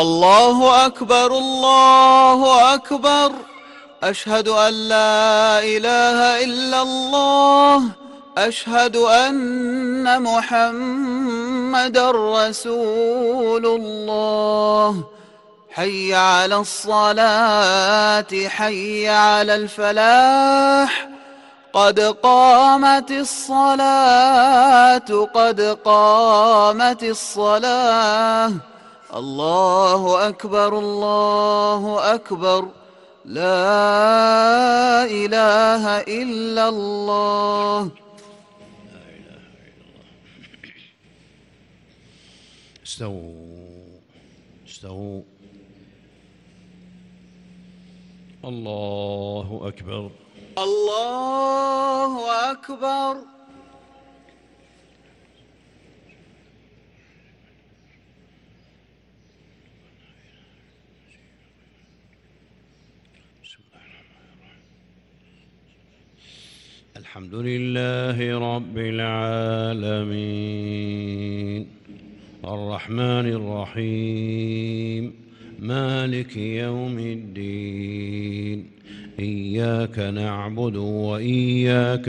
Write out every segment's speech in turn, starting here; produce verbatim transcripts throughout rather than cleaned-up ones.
الله أكبر الله أكبر. أشهد أن لا إله إلا الله. أشهد أن محمدًا رسول الله. حي على الصلاة حي على الفلاح. قد قامت الصلاة قد قامت الصلاة. الله أكبر الله أكبر. لا إله إلا الله. لا إله إلا الله. استووا استووا. الله أكبر الله أكبر. الحمد لله رب العالمين الرحمن الرحيم مالك يوم الدين إياك نعبد وإياك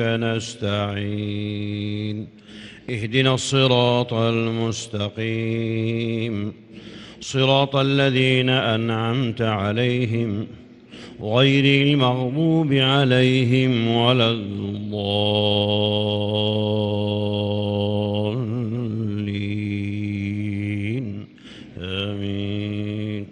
نستعين اهدنا الصراط المستقيم صراط الذين أنعمت عليهم غير المغضوب عليهم ولا الضالين آمين.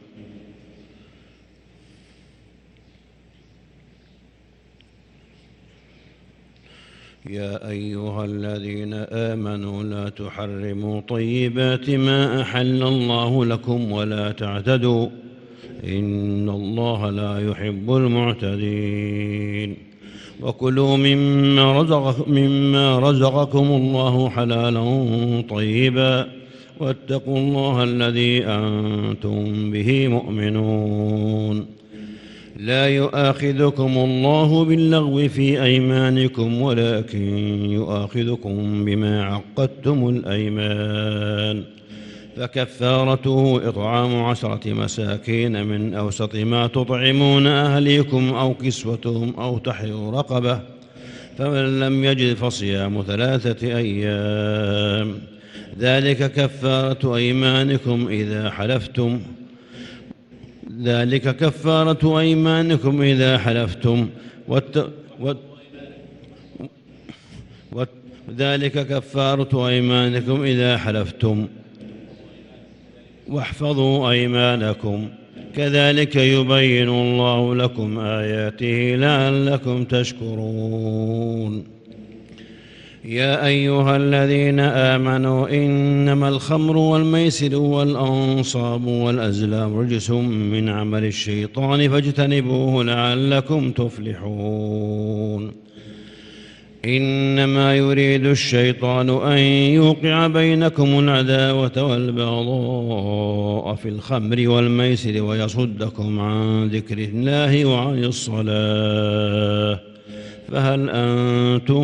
يا أيها الذين آمنوا لا تحرموا طيبات ما أحل الله لكم ولا تعتدوا إن الله لا يحب المعتدين. وكلوا مما, رزق مما رزقكم الله حلالا طيبا واتقوا الله الذي أنتم به مؤمنون. لا يؤاخذكم الله باللغو في أيمانكم ولكن يؤاخذكم بما عقدتم الأيمان فكفارته إطعام عشرة مساكين من أوسط ما تطعمون أهليكم أو كسوتهم أو تحرير رقبة فمن لم يجد فصيام ثلاثة أيام ذلك كفارة أيمانكم إذا حلفتم ذلك كفارة أيمانكم إذا حلفتم وات... وات... وات... ذلك كفارة أيمانكم إذا حلفتم واحفظوا أيمانكم كذلك يبين الله لكم آياته لعلكم تشكرون. يا أيها الذين آمنوا إنما الخمر والميسر والأنصاب والأزلام رجس من عمل الشيطان فاجتنبوه لعلكم تفلحون. إنما يريد الشيطان أن يوقع بينكم العداوة والبغضاء في الخمر والميسر ويصدكم عن ذكر الله وعن الصلاة فهل أنتم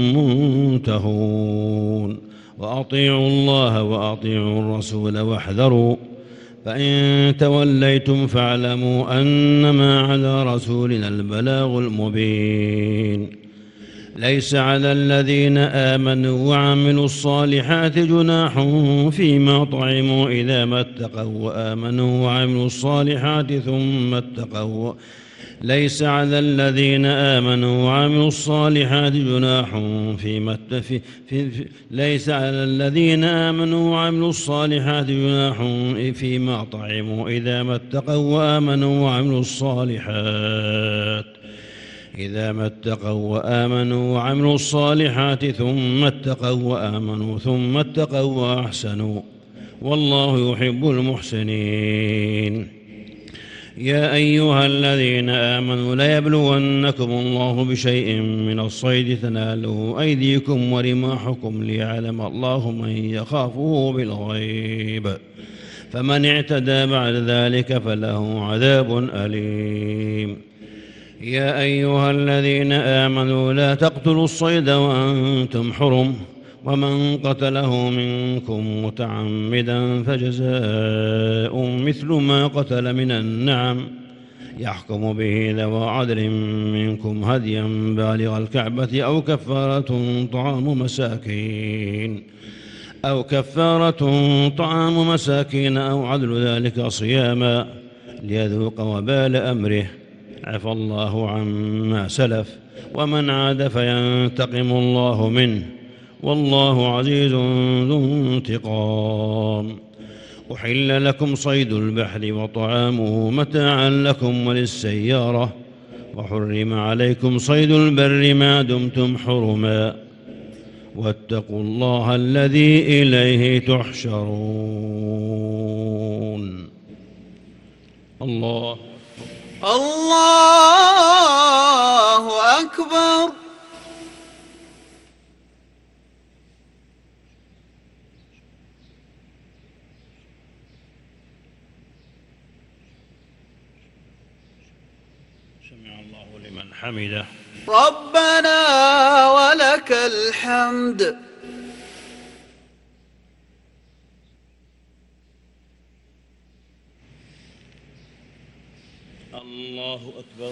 منتهون. وأطيعوا الله وأطيعوا الرسول واحذروا فإن توليتم فاعلموا أنما على رسولنا البلاغ المبين. ليس على الذين آمنوا وعملوا الصالحات جناح فيما طعموا إذا ما اتقوا وآمنوا وعملوا الصالحات ثم اتقوا ليس على الذين آمنوا وعملوا الصالحات جناح فيما في في في ليس على الذين آمنوا وعملوا الصالحات جناح فيما طعموا إذا ما اتقوا وآمنوا وعملوا الصالحات إذا ما اتقوا وآمنوا وعملوا الصالحات ثم اتقوا وآمنوا ثم اتقوا وأحسنوا والله يحب المحسنين. يا أيها الذين آمنوا ليبلونكم الله بشيء من الصيد تناله أيديكم ورماحكم ليعلم الله من يخافه بالغيب فمن اعتدى بعد ذلك فله عذاب أليم. يا أيها الذين آمنوا لا تقتلوا الصيد وأنتم حرم ومن قتله منكم متعمدا فجزاء مثل ما قتل من النعم يحكم به ذوى عدل منكم هديا بالغ الكعبة أو كفارة طعام مساكين أو كفارة طعام مساكين أو عدل ذلك صياما ليذوق وبال أمره عفى الله عما سلف ومن عاد فينتقم الله منه والله عزيز ذو انتقام. أحل لكم صيد البحر وطعامه متاعا لكم وللسيارة وحرم عليكم صيد البر ما دمتم حرما واتقوا الله الذي إليه تحشرون. الله الله أكبر. سمع الله لمن حمده. ربنا ولك الحمد. الله أكبر.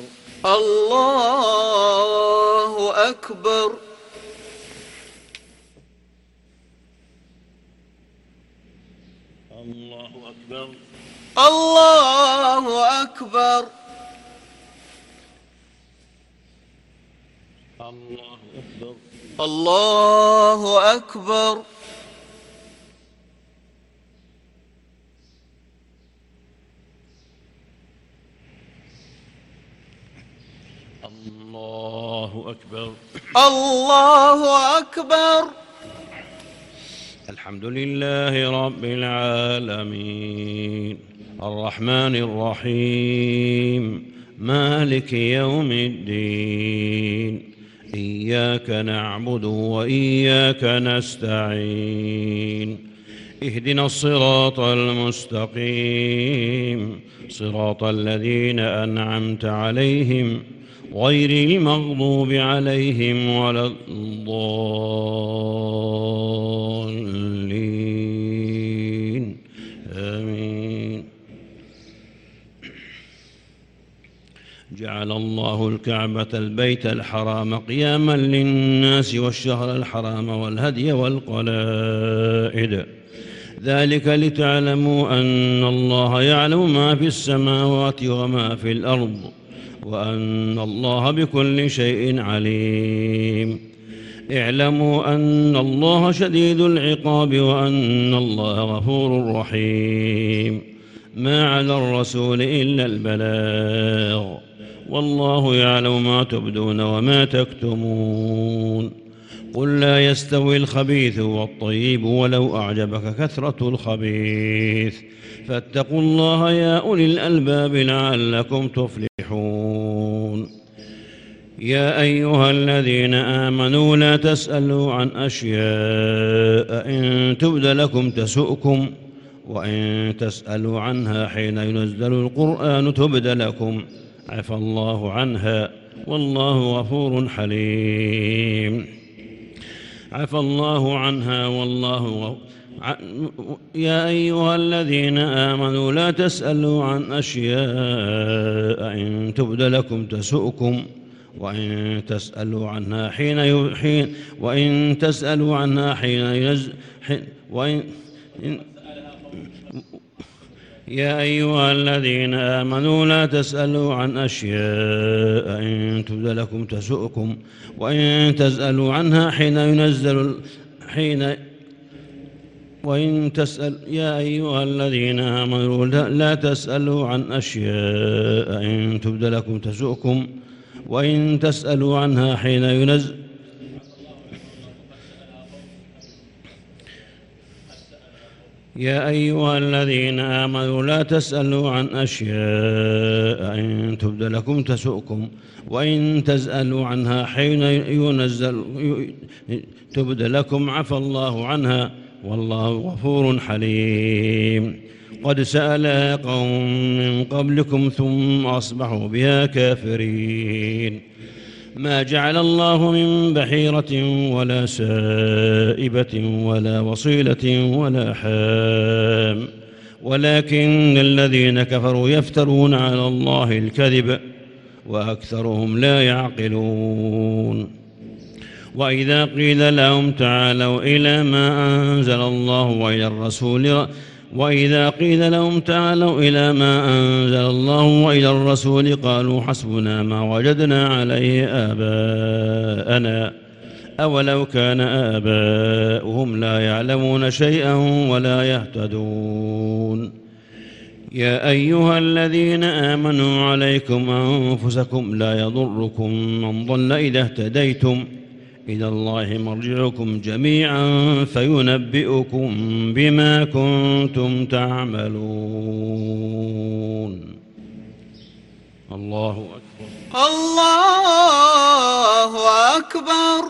الله أكبر. الله أكبر. الله أكبر. الله أكبر. الله أكبر. الله أكبر. الله أكبر. الحمد لله رب العالمين الرحمن الرحيم مالك يوم الدين إياك نعبد وإياك نستعين اهدنا الصراط المستقيم صراط الذين أنعمت عليهم غير المغضوب عليهم ولا الضالين آمين. جعل الله الكعبة البيت الحرام قياما للناس والشهر الحرام والهدي والقلائد ذلك لتعلموا أن الله يعلم ما في السماوات وما في الأرض وأن الله بكل شيء عليم. اعلموا أن الله شديد العقاب وأن الله غفور رحيم. ما على الرسول إلا البلاغ والله يعلم ما تبدون وما تكتمون. قل لا يستوي الخبيث والطيب ولو أعجبك كثرة الخبيث فاتقوا الله يا أولي الألباب لعلكم تفلحون. يا أيها الذين آمنوا لا تسألوا عن أشياء إن تبد لكم تسؤكم وإن تسألوا عنها حين ينزل القرآن تبد لكم عفى الله عنها والله غفور حليم. عفى الله عنها والله غفور. يا أيها الذين آمنوا لا تسألوا عن أشياء إن تبد لكم تسؤكم وإن تسألوا عنها حين حين وإن تسألوا عنها حين ينزل وإن يا أيها الذين آمنوا لا تسألوا عن أشياء إن تبد لكم تسؤكم وإن تسألوا عنها حين ينزل حين وإن تسأل يا أيها الذين آمنوا لا تسألوا عن أشياء إن تبد لكم تسؤكم وإن تسألوا عنها حين ينزل يا أيها الذين آمنوا لا تسألوا عن أشياء إن تبد لكم تسؤكم وإن تسألوا عنها حين ينزل تبد لكم عفى الله عنها والله غفور حليم. قد سألها قوم من قبلكم ثم أصبحوا بها كافرين. ما جعل الله من بحيرة ولا سائبة ولا وصيلة ولا حام ولكن الذين كفروا يفترون على الله الكذب وأكثرهم لا يعقلون وإذا قيل لهم تعالوا إلى ما أنزل الله وإلى الرسول وإذا قيل لهم تعالوا إلى ما أنزل الله وإلى الرسول قالوا حسبنا ما وجدنا عليه آباءنا أولو كان آباؤهم لا يعلمون شيئا ولا يهتدون يا أيها الذين آمنوا عليكم أنفسكم لا يضركم من ضل إذا اهتديتم إلى الله مرجعكم جميعا فينبئكم بما كنتم تعملون. الله أكبر. الله أكبر.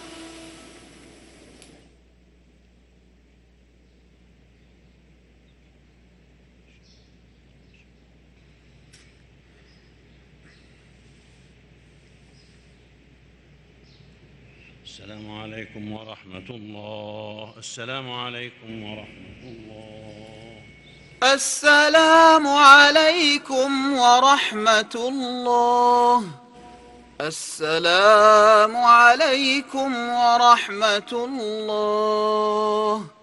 السلام عليكم ورحمة الله. السلام عليكم ورحمة الله. السلام عليكم ورحمة الله. السلام عليكم ورحمة الله.